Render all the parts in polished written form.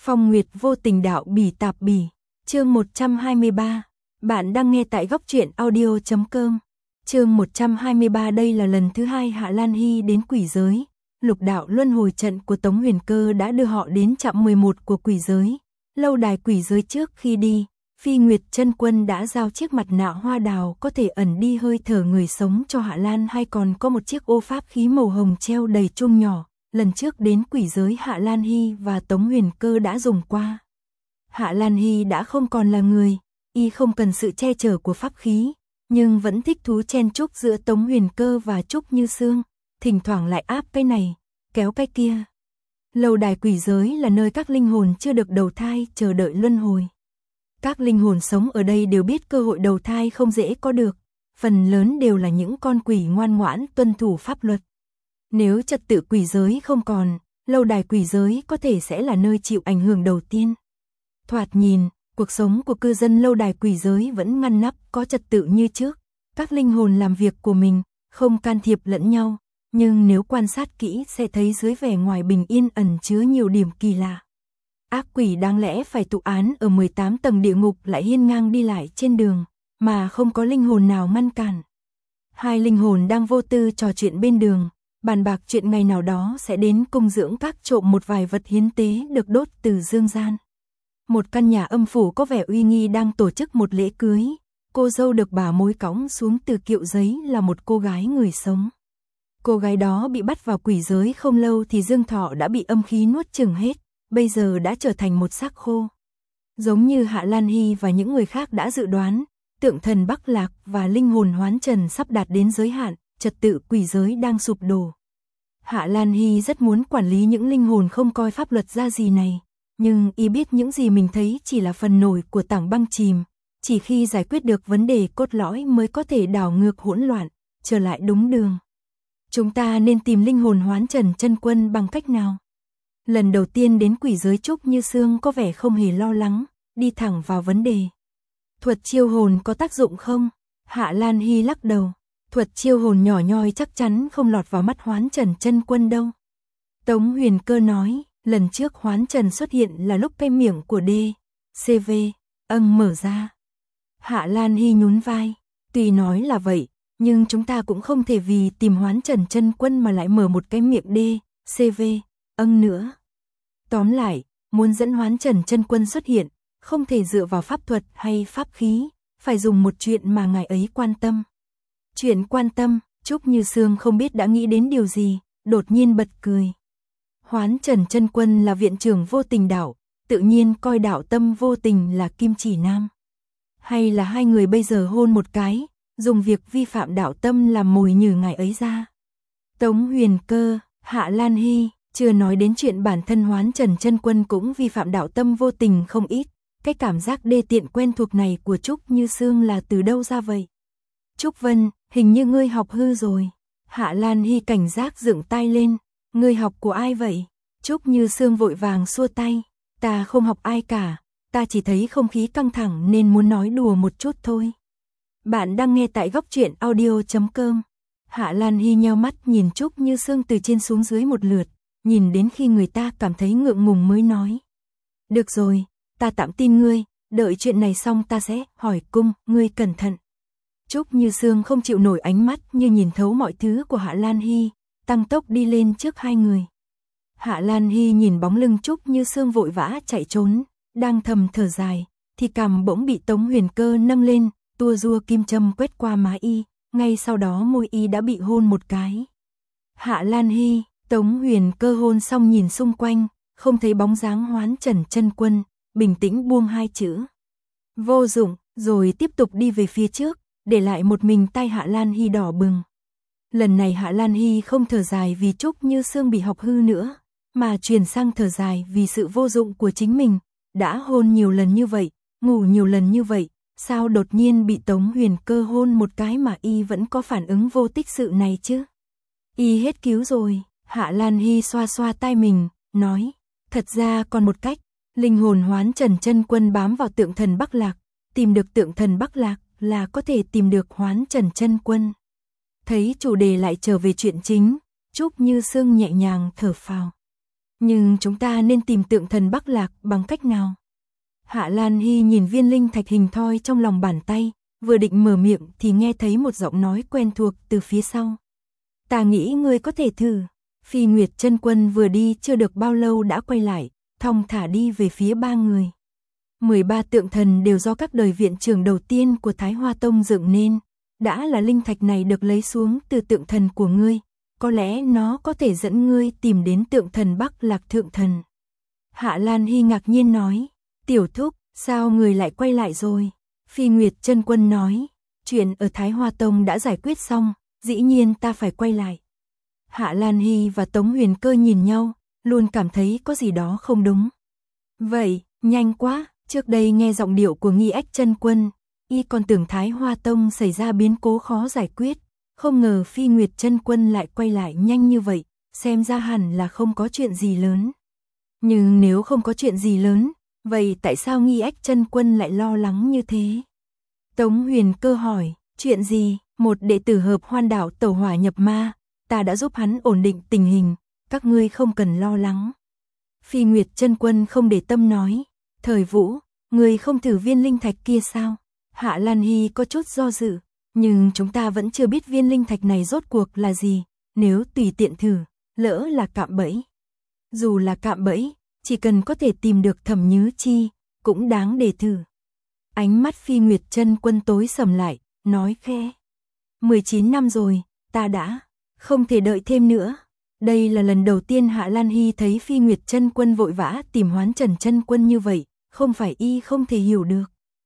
Phong Nguyệt vô tình đạo bỉ tạp bỉ, chương 123. Bạn đang nghe tại góc truyện audio.com. Chương 123. Đây là lần thứ hai Hạ Lan Hy đến quỷ giới. Lục đạo luân hồi trận của Tống Huyền Cơ đã đưa họ đến trạm 11 của quỷ giới. Lâu đài quỷ giới trước khi đi, Phi Nguyệt Chân Quân đã giao chiếc mặt nạ hoa đào có thể ẩn đi hơi thở người sống cho Hạ Lan, hay còn có một chiếc ô pháp khí màu hồng treo đầy chuông nhỏ. Lần trước đến quỷ giới Hạ Lan Hy và Tống Huyền Cơ đã dùng qua. Hạ Lan Hy đã không còn là người, y không cần sự che chở của pháp khí, nhưng vẫn thích thú chen chúc giữa Tống Huyền Cơ và Trúc Như Sương, thỉnh thoảng lại áp cái này, kéo cái kia. Lâu đài quỷ giới là nơi các linh hồn chưa được đầu thai chờ đợi luân hồi. Các linh hồn sống ở đây đều biết cơ hội đầu thai không dễ có được, phần lớn đều là những con quỷ ngoan ngoãn tuân thủ pháp luật. Nếu trật tự quỷ giới không còn, lâu đài quỷ giới có thể sẽ là nơi chịu ảnh hưởng đầu tiên. Thoạt nhìn, cuộc sống của cư dân lâu đài quỷ giới vẫn ngăn nắp có trật tự như trước. Các linh hồn làm việc của mình, không can thiệp lẫn nhau. Nhưng nếu quan sát kỹ sẽ thấy dưới vẻ ngoài bình yên ẩn chứa nhiều điểm kỳ lạ. Ác quỷ đáng lẽ phải tụ án ở 18 tầng địa ngục lại hiên ngang đi lại trên đường, mà không có linh hồn nào ngăn cản. Hai linh hồn đang vô tư trò chuyện bên đường, bàn bạc chuyện ngày nào đó sẽ đến cung dưỡng các trộm một vài vật hiến tế được đốt từ dương gian. Một căn nhà âm phủ có vẻ uy nghi đang tổ chức một lễ cưới. Cô dâu được bà mối cõng xuống từ kiệu giấy là một cô gái người sống. Cô gái đó bị bắt vào quỷ giới không lâu thì dương thọ đã bị âm khí nuốt chửng hết, bây giờ đã trở thành một xác khô. Giống như Hạ Lan Hy và những người khác đã dự đoán, tượng thần Bắc Lạc và linh hồn hoán trần sắp đạt đến giới hạn, trật tự quỷ giới đang sụp đổ. Hạ Lan Hy rất muốn quản lý những linh hồn không coi pháp luật ra gì này, nhưng y biết những gì mình thấy chỉ là phần nổi của tảng băng chìm, chỉ khi giải quyết được vấn đề cốt lõi mới có thể đảo ngược hỗn loạn, trở lại đúng đường. Chúng ta nên tìm linh hồn hoán trần chân quân bằng cách nào? Lần đầu tiên đến quỷ giới Trúc Như Sương có vẻ không hề lo lắng, đi thẳng vào vấn đề. Thuật chiêu hồn có tác dụng không? Hạ Lan Hy lắc đầu. Thuật chiêu hồn nhỏ nhoi chắc chắn không lọt vào mắt hoán trần chân quân đâu. Tống Huyền Cơ nói, lần trước hoán trần xuất hiện là lúc cái miệng của D.C.V. mở ra. Hạ Lan Hy nhún vai, tuy nói là vậy, nhưng chúng ta cũng không thể vì tìm hoán trần chân quân mà lại mở một cái miệng D.C.V. nữa. Tóm lại, muốn dẫn hoán trần chân quân xuất hiện, không thể dựa vào pháp thuật hay pháp khí, phải dùng một chuyện mà ngài ấy quan tâm. Chuyện quan tâm, Trúc Như Sương không biết đã nghĩ đến điều gì, đột nhiên bật cười. Hoán trần chân quân là viện trưởng vô tình đạo, tự nhiên coi đạo tâm vô tình là kim chỉ nam. Hay là hai người bây giờ hôn một cái, dùng việc vi phạm đạo tâm làm mồi nhử ngài ấy ra. Tống Huyền Cơ, Hạ Lan Hy, chưa nói đến chuyện bản thân hoán trần chân quân cũng vi phạm đạo tâm vô tình không ít. Cái cảm giác đê tiện quen thuộc này của Trúc Như Sương là từ đâu ra vậy? Trúc Vân, hình như ngươi học hư rồi. Hạ Lan Hy cảnh giác dựng tay lên. Ngươi học của ai vậy? Trúc Như Sương vội vàng xua tay. Ta không học ai cả. Ta chỉ thấy không khí căng thẳng nên muốn nói đùa một chút thôi. Bạn đang nghe tại góc truyện audio.com. Hạ Lan Hy nheo mắt nhìn Trúc Như Sương từ trên xuống dưới một lượt. Nhìn đến khi người ta cảm thấy ngượng ngùng mới nói. Được rồi, ta tạm tin ngươi. Đợi chuyện này xong ta sẽ hỏi cung, ngươi cẩn thận. Trúc Như Sương không chịu nổi ánh mắt như nhìn thấu mọi thứ của Hạ Lan Hy, tăng tốc đi lên trước hai người. Hạ Lan Hy nhìn bóng lưng Trúc Như Sương vội vã chạy trốn, đang thầm thở dài, thì cằm bỗng bị Tống Huyền Cơ nâng lên, tua rua kim châm quét qua má y, ngay sau đó môi y đã bị hôn một cái. Hạ Lan Hy, Tống Huyền Cơ hôn xong nhìn xung quanh, không thấy bóng dáng hoán trần chân quân, bình tĩnh buông hai chữ. Vô dụng, rồi tiếp tục đi về phía trước, để lại một mình tay Hạ Lan Hy đỏ bừng. Lần này Hạ Lan Hy không thở dài vì Trúc Như Sương bị học hư nữa, mà chuyển sang thở dài vì sự vô dụng của chính mình. Đã hôn nhiều lần như vậy, ngủ nhiều lần như vậy, sao đột nhiên bị Tống Huyền Cơ hôn một cái mà y vẫn có phản ứng vô tích sự này chứ? Y hết cứu rồi. Hạ Lan Hy xoa xoa tai mình, nói, thật ra còn một cách, linh hồn hoán trần chân quân bám vào tượng thần Bắc Lạc, tìm được tượng thần Bắc Lạc là có thể tìm được hoán trần chân quân. Thấy chủ đề lại trở về chuyện chính, Trúc Như Sương nhẹ nhàng thở phào. Nhưng chúng ta nên tìm tượng thần Bắc Lạc bằng cách nào? Hạ Lan Hy nhìn viên linh thạch hình thoi trong lòng bàn tay, vừa định mở miệng thì nghe thấy một giọng nói quen thuộc từ phía sau. Ta nghĩ ngươi có thể thử. Phi Nguyệt Chân Quân vừa đi chưa được bao lâu đã quay lại, thong thả đi về phía ba người. 13 tượng thần đều do các đời viện trưởng đầu tiên của Thái Hoa Tông dựng nên. Đã là linh thạch này được lấy xuống từ tượng thần của ngươi, có lẽ nó có thể dẫn ngươi tìm đến tượng thần Bắc Lạc Thượng Thần. Hạ Lan Hy ngạc nhiên nói, tiểu thúc, sao người lại quay lại rồi? Phi Nguyệt Chân Quân nói, chuyện ở Thái Hoa Tông đã giải quyết xong, dĩ nhiên ta phải quay lại. Hạ Lan Hy và Tống Huyền Cơ nhìn nhau, luôn cảm thấy có gì đó không đúng. Vậy, nhanh quá, trước đây nghe giọng điệu của Nghi Ách Chân Quân, y còn tưởng Thái Hoa Tông xảy ra biến cố khó giải quyết, không ngờ Phi Nguyệt Chân Quân lại quay lại nhanh như vậy, xem ra hẳn là không có chuyện gì lớn. Nhưng nếu không có chuyện gì lớn, vậy tại sao Nghi Ách Chân Quân lại lo lắng như thế? Tống Huyền Cơ hỏi, chuyện gì? Một đệ tử Hợp Hoan Đạo tẩu hỏa nhập ma, ta đã giúp hắn ổn định tình hình, các ngươi không cần lo lắng. Phi Nguyệt Chân Quân không để tâm nói, Thời Vũ, ngươi không thử viên linh thạch kia sao? Hạ Lan Hy có chút do dự, nhưng chúng ta vẫn chưa biết viên linh thạch này rốt cuộc là gì, nếu tùy tiện thử, lỡ là cạm bẫy. Dù là cạm bẫy, chỉ cần có thể tìm được Thẩm Nhứ Chi, cũng đáng để thử. Ánh mắt Phi Nguyệt Chân Quân tối sầm lại, nói khẽ. 19 năm rồi, ta đã không thể đợi thêm nữa. Đây là lần đầu tiên Hạ Lan Hy thấy Phi Nguyệt Chân Quân vội vã tìm Hoán Trần Chân Quân như vậy, không phải y không thể hiểu được.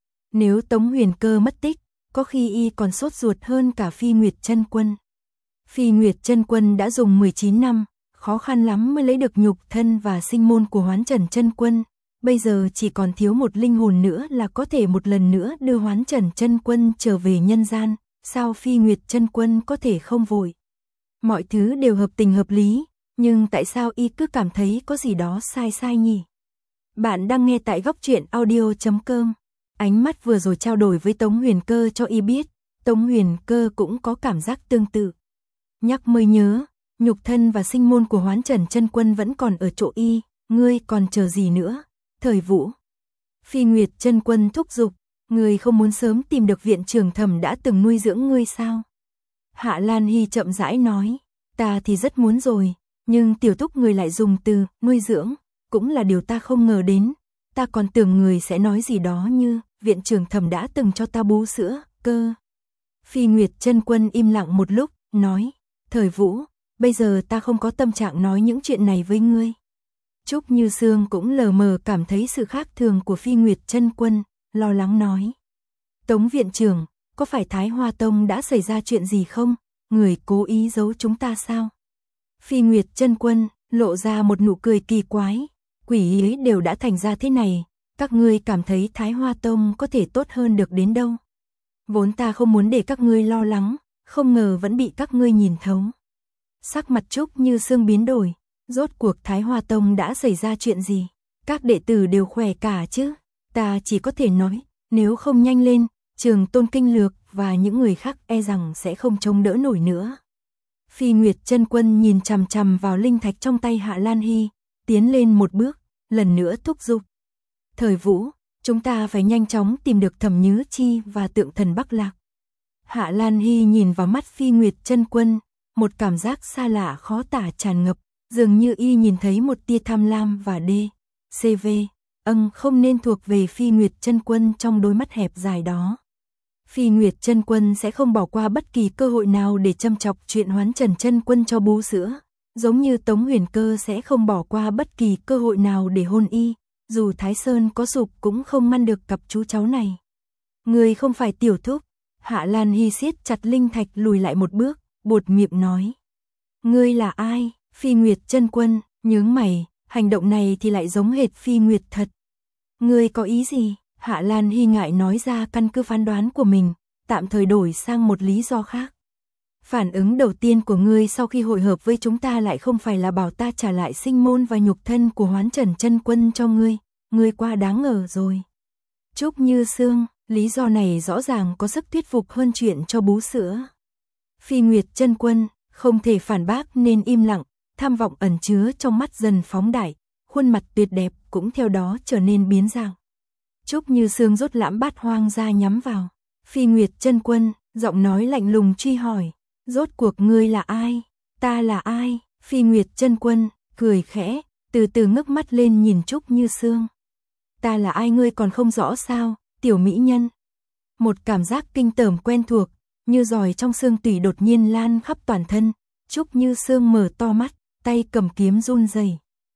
Nếu Tống Huyền Cơ mất tích, có khi y còn sốt ruột hơn cả Phi Nguyệt Chân Quân. Phi Nguyệt Chân Quân đã dùng 19 năm, khó khăn lắm mới lấy được nhục thân và sinh môn của Hoán Trần Chân Quân, bây giờ chỉ còn thiếu một linh hồn nữa là có thể một lần nữa đưa Hoán Trần Chân Quân trở về nhân gian, sao Phi Nguyệt Chân Quân có thể không vội? Mọi thứ đều hợp tình hợp lý, nhưng tại sao y cứ cảm thấy có gì đó sai sai nhỉ? Bạn đang nghe tại góc truyện audio.com. Ánh mắt vừa rồi trao đổi với Tống Huyền Cơ cho y biết, Tống Huyền Cơ cũng có cảm giác tương tự. Nhắc mới nhớ, nhục thân và sinh môn của Hoán Trần Chân Quân vẫn còn ở chỗ y, ngươi còn chờ gì nữa? Thời Vũ. Phi Nguyệt Chân Quân thúc giục, ngươi không muốn sớm tìm được viện trưởng Thẩm đã từng nuôi dưỡng ngươi sao? Hạ Lan Hy chậm rãi nói, ta thì rất muốn rồi, nhưng tiểu thúc người lại dùng từ nuôi dưỡng, cũng là điều ta không ngờ đến. Ta còn tưởng người sẽ nói gì đó như viện trưởng Thẩm đã từng cho ta bú sữa, cơ. Phi Nguyệt Chân Quân im lặng một lúc, nói, Thời Vũ, bây giờ ta không có tâm trạng nói những chuyện này với ngươi. Trúc Như Sương cũng lờ mờ cảm thấy sự khác thường của Phi Nguyệt Chân Quân, lo lắng nói. Tống viện trưởng, có phải Thái Hoa Tông đã xảy ra chuyện gì không? Người cố ý giấu chúng ta sao? Phi Nguyệt Chân Quân lộ ra một nụ cười kỳ quái. Quỷ ấy đều đã thành ra thế này, các ngươi cảm thấy Thái Hoa Tông có thể tốt hơn được đến đâu? Vốn ta không muốn để các ngươi lo lắng, không ngờ vẫn bị các ngươi nhìn thấu. Sắc mặt Trúc Như Sương biến đổi, rốt cuộc Thái Hoa Tông đã xảy ra chuyện gì? Các đệ tử đều khỏe cả chứ? Ta chỉ có thể nói, nếu không nhanh lên, Trường Tôn Kinh Lược và những người khác e rằng sẽ không chống đỡ nổi nữa. Phi Nguyệt Chân Quân nhìn chằm chằm vào linh thạch trong tay Hạ Lan Hy, tiến lên một bước, lần nữa thúc giục. Thời Vũ, chúng ta phải nhanh chóng tìm được Thẩm Nhứ Chi và tượng thần Bắc Lạc. Hạ Lan Hy nhìn vào mắt Phi Nguyệt Chân Quân, một cảm giác xa lạ khó tả tràn ngập, dường như y nhìn thấy một tia tham lam và CV, không nên thuộc về Phi Nguyệt Chân Quân trong đôi mắt hẹp dài đó. Phi Nguyệt Chân Quân sẽ không bỏ qua bất kỳ cơ hội nào để châm chọc chuyện Hoán Trần Chân Quân cho bú sữa, giống như Tống Huyền Cơ sẽ không bỏ qua bất kỳ cơ hội nào để hôn y, dù Thái Sơn có sụp cũng không ngăn được cặp chú cháu này. Ngươi không phải tiểu thúc. Hạ Lan Hy siết chặt linh thạch lùi lại một bước, buột miệng nói. Ngươi là ai? Phi Nguyệt Chân Quân nhướng mày, hành động này thì lại giống hệt Phi Nguyệt thật. Ngươi có ý gì? Hạ Lan Hy ngại nói ra căn cứ phán đoán của mình, tạm thời đổi sang một lý do khác. Phản ứng đầu tiên của ngươi sau khi hội hợp với chúng ta lại không phải là bảo ta trả lại sinh môn và nhục thân của Hoán Trần Chân Quân cho ngươi quá đáng ngờ rồi. Trúc Như Sương, lý do này rõ ràng có sức thuyết phục hơn chuyện cho bú sữa. Phi Nguyệt Chân Quân không thể phản bác nên im lặng, tham vọng ẩn chứa trong mắt dần phóng đại, khuôn mặt tuyệt đẹp cũng theo đó trở nên biến dạng. Trúc Như Sương rút lãm bát hoang ra nhắm vào. Phi Nguyệt chân quân, giọng nói lạnh lùng truy hỏi, rốt cuộc ngươi là ai? Ta là ai? Phi Nguyệt chân quân, cười khẽ, từ từ ngước mắt lên nhìn Trúc Như Sương. Ta là ai ngươi còn không rõ sao, tiểu mỹ nhân? Một cảm giác kinh tởm quen thuộc, như giòi trong xương tủy đột nhiên lan khắp toàn thân. Trúc Như Sương mở to mắt, tay cầm kiếm run rẩy.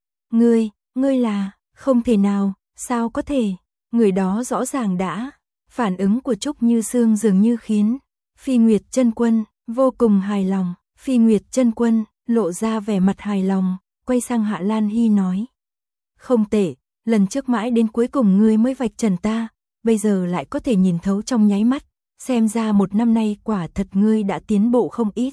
Ngươi là, không thể nào, sao có thể? Người đó rõ ràng đã. Phản ứng của Trúc Như Sương dường như khiến Phi Nguyệt chân quân vô cùng hài lòng. Phi Nguyệt chân quân lộ ra vẻ mặt hài lòng, quay sang Hạ Lan Hy nói: không tệ, lần trước mãi đến cuối cùng ngươi mới vạch trần ta, bây giờ lại có thể nhìn thấu trong nháy mắt, xem ra một năm nay quả thật ngươi đã tiến bộ không ít.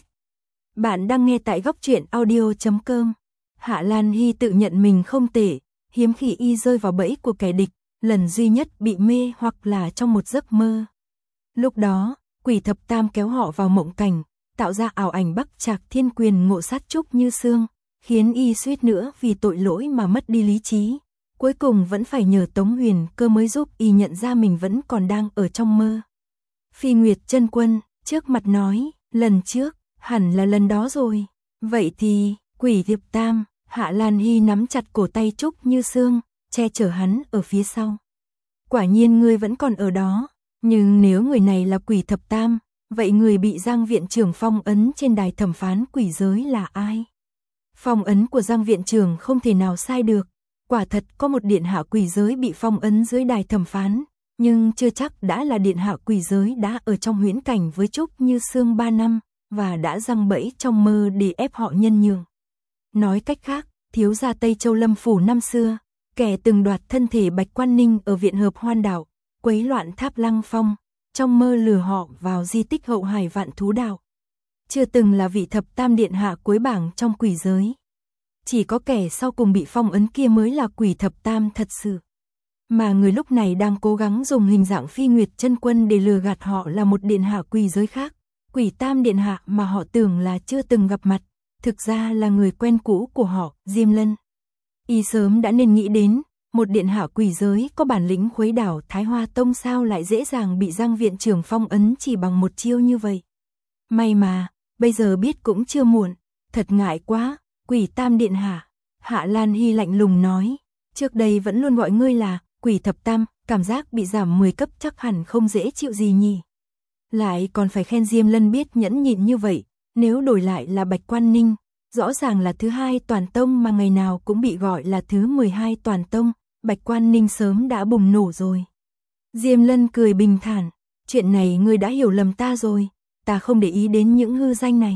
Bạn đang nghe tại góc truyện audio.com. Hạ Lan Hy tự nhận mình không tệ, hiếm khi y rơi vào bẫy của kẻ địch, lần duy nhất bị mê hoặc là trong một giấc mơ. Lúc đó, Quỷ Thập Tam kéo họ vào mộng cảnh, tạo ra ảo ảnh Bắc Trạc Thiên Quyền ngộ sát Trúc Như Sương, khiến y suýt nữa vì tội lỗi mà mất đi lý trí. Cuối cùng vẫn phải nhờ Tống Huyền Cơ mới giúp y nhận ra mình vẫn còn đang ở trong mơ. Phi Nguyệt chân quân trước mặt nói, lần trước, hẳn là lần đó rồi. Vậy thì, Quỷ Thập Tam. Hạ Lan Hy nắm chặt cổ tay Trúc Như Sương, che chở hắn ở phía sau. Quả nhiên ngươi vẫn còn ở đó, nhưng nếu người này là Quỷ Thập Tam, vậy người bị Giang viện trưởng phong ấn trên đài thẩm phán quỷ giới là ai? Phong ấn của Giang viện trưởng không thể nào sai được, quả thật có một điện hạ quỷ giới bị phong ấn dưới đài thẩm phán, nhưng chưa chắc đã là điện hạ quỷ giới đã ở trong huyễn cảnh với Trúc Như Sương 3 năm, và đã giăng bẫy trong mơ để ép họ nhân nhượng. Nói cách khác, thiếu gia Tây Châu Lâm Phủ năm xưa, kẻ từng đoạt thân thể Bạch Quan Ninh ở Viện Hợp Hoan Đảo, quấy loạn Tháp Lăng Phong, trong mơ lừa họ vào di tích Hậu Hải Vạn Thú Đảo. Chưa từng là vị thập tam điện hạ cuối bảng trong quỷ giới. Chỉ có kẻ sau cùng bị phong ấn kia mới là Quỷ Thập Tam thật sự. Mà người lúc này đang cố gắng dùng hình dạng Phi Nguyệt chân quân để lừa gạt họ là một điện hạ quỷ giới khác. Quỷ Tam điện hạ mà họ tưởng là chưa từng gặp mặt, thực ra là người quen cũ của họ, Diêm Lân. Y sớm đã nên nghĩ đến, một điện hạ quỷ giới có bản lĩnh khuấy đảo Thái Hoa Tông sao lại dễ dàng bị Giang viện trưởng phong ấn chỉ bằng một chiêu như vậy. May mà, bây giờ biết cũng chưa muộn, thật ngại quá, Quỷ Tam điện hạ. Hạ Lan Hy lạnh lùng nói, trước đây vẫn luôn gọi ngươi là Quỷ Thập Tam, cảm giác bị giảm 10 cấp chắc hẳn không dễ chịu gì nhỉ. Lại còn phải khen Diêm Lân biết nhẫn nhịn như vậy, nếu đổi lại là Bạch Quan Ninh, rõ ràng là thứ 2 toàn tông mà ngày nào cũng bị gọi là thứ 12 toàn tông, Bạch Quan Ninh sớm đã bùng nổ rồi. Diêm Lân cười bình thản, chuyện này ngươi đã hiểu lầm ta rồi, ta không để ý đến những hư danh này.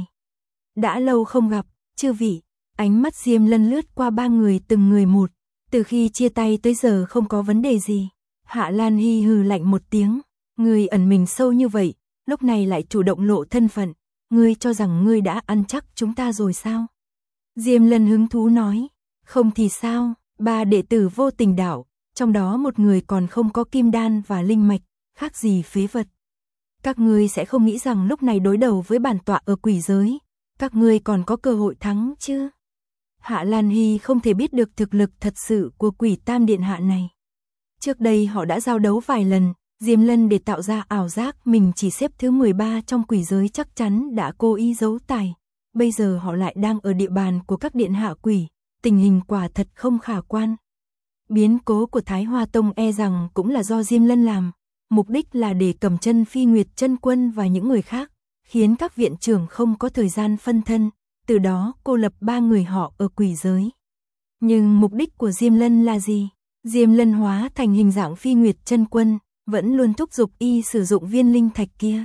Đã lâu không gặp, chư vị, ánh mắt Diêm Lân lướt qua ba người từng người một, từ khi chia tay tới giờ không có vấn đề gì. Hạ Lan Hy hừ lạnh một tiếng, ngươi ẩn mình sâu như vậy, lúc này lại chủ động lộ thân phận, ngươi cho rằng ngươi đã ăn chắc chúng ta rồi sao? Diêm Lân hứng thú nói, không thì sao, 3 đệ tử Vô Tình Đạo, trong đó một người còn không có kim đan và linh mạch, khác gì phế vật. Các ngươi sẽ không nghĩ rằng lúc này đối đầu với bản tọa ở quỷ giới, các ngươi còn có cơ hội thắng chứ? Hạ Lan Hy không thể biết được thực lực thật sự của Quỷ Tam điện hạ này. Trước đây họ đã giao đấu vài lần, Diêm Lân để tạo ra ảo giác mình chỉ xếp thứ 13 trong quỷ giới chắc chắn đã cố ý giấu tài. Bây giờ họ lại đang ở địa bàn của các điện hạ quỷ, tình hình quả thật không khả quan. Biến cố của Thái Hoa Tông e rằng cũng là do Diêm Lân làm, mục đích là để cầm chân Phi Nguyệt chân quân và những người khác, khiến các viện trưởng không có thời gian phân thân, từ đó cô lập 3 người họ ở quỷ giới. Nhưng mục đích của Diêm Lân là gì? Diêm Lân hóa thành hình dạng Phi Nguyệt chân quân, vẫn luôn thúc giục y sử dụng viên linh thạch kia.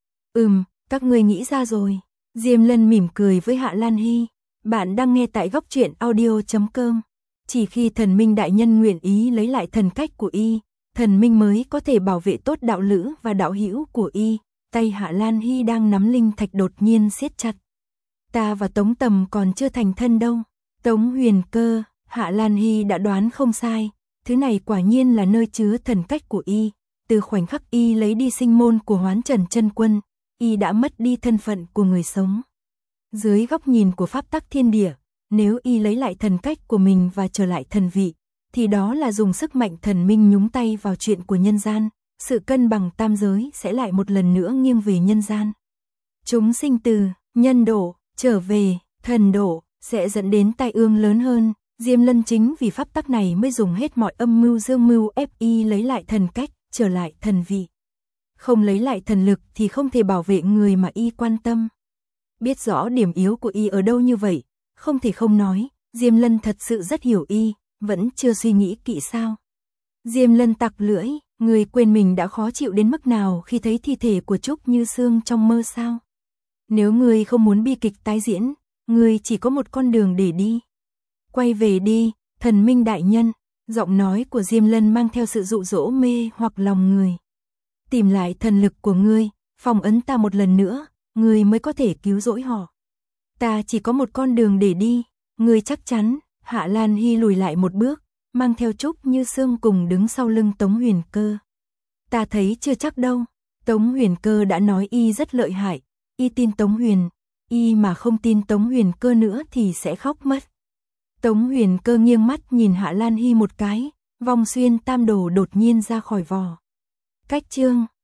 Các ngươi nghĩ ra rồi. Diêm Lân mỉm cười với Hạ Lan Hy. Bạn đang nghe tại góc truyện audio.com. Chỉ khi thần minh đại nhân nguyện ý lấy lại thần cách của y, thần minh mới có thể bảo vệ tốt đạo lữ và đạo hữu của y. Tay Hạ Lan Hy đang nắm linh thạch đột nhiên siết chặt. Ta và Tống Tầm còn chưa thành thân đâu. Tống Huyền Cơ, Hạ Lan Hy đã đoán không sai. Thứ này quả nhiên là nơi chứa thần cách của y. Từ khoảnh khắc y lấy đi sinh môn của Hoán Trần chân quân, y đã mất đi thân phận của người sống. Dưới góc nhìn của pháp tắc thiên địa, nếu y lấy lại thần cách của mình và trở lại thần vị, thì đó là dùng sức mạnh thần minh nhúng tay vào chuyện của nhân gian, sự cân bằng tam giới sẽ lại một lần nữa nghiêng về nhân gian. Chúng sinh từ nhân độ trở về thần độ sẽ dẫn đến tai ương lớn hơn. Diêm Lân chính vì pháp tắc này mới dùng hết mọi âm mưu dương mưu ép y lấy lại thần cách, trở lại thần vị. Không lấy lại thần lực thì không thể bảo vệ người mà y quan tâm. Biết rõ điểm yếu của y ở đâu như vậy, không thể không nói, Diêm Lân thật sự rất hiểu y, vẫn chưa suy nghĩ kỹ sao. Diêm Lân tặc lưỡi, người quên mình đã khó chịu đến mức nào khi thấy thi thể của Trúc Như Sương trong mơ sao? Nếu người không muốn bi kịch tái diễn, người chỉ có một con đường để đi. Quay về đi, thần minh đại nhân, giọng nói của Diêm Lân mang theo sự dụ dỗ mê hoặc lòng người. Tìm lại thần lực của ngươi, phong ấn ta một lần nữa, ngươi mới có thể cứu rỗi họ. Ta chỉ có một con đường để đi, ngươi chắc chắn. Hạ Lan Hy lùi lại một bước, mang theo Trúc Như Sương cùng đứng sau lưng Tống Huyền Cơ. Ta thấy chưa chắc đâu, Tống Huyền Cơ đã nói y rất lợi hại, y tin Tống Huyền, y mà không tin Tống Huyền Cơ nữa thì sẽ khóc mất. Tống Huyền Cơ nghiêng mắt nhìn Hạ Lan Hy một cái, vòng xuyên tam đồ đột nhiên ra khỏi vỏ. Cách chương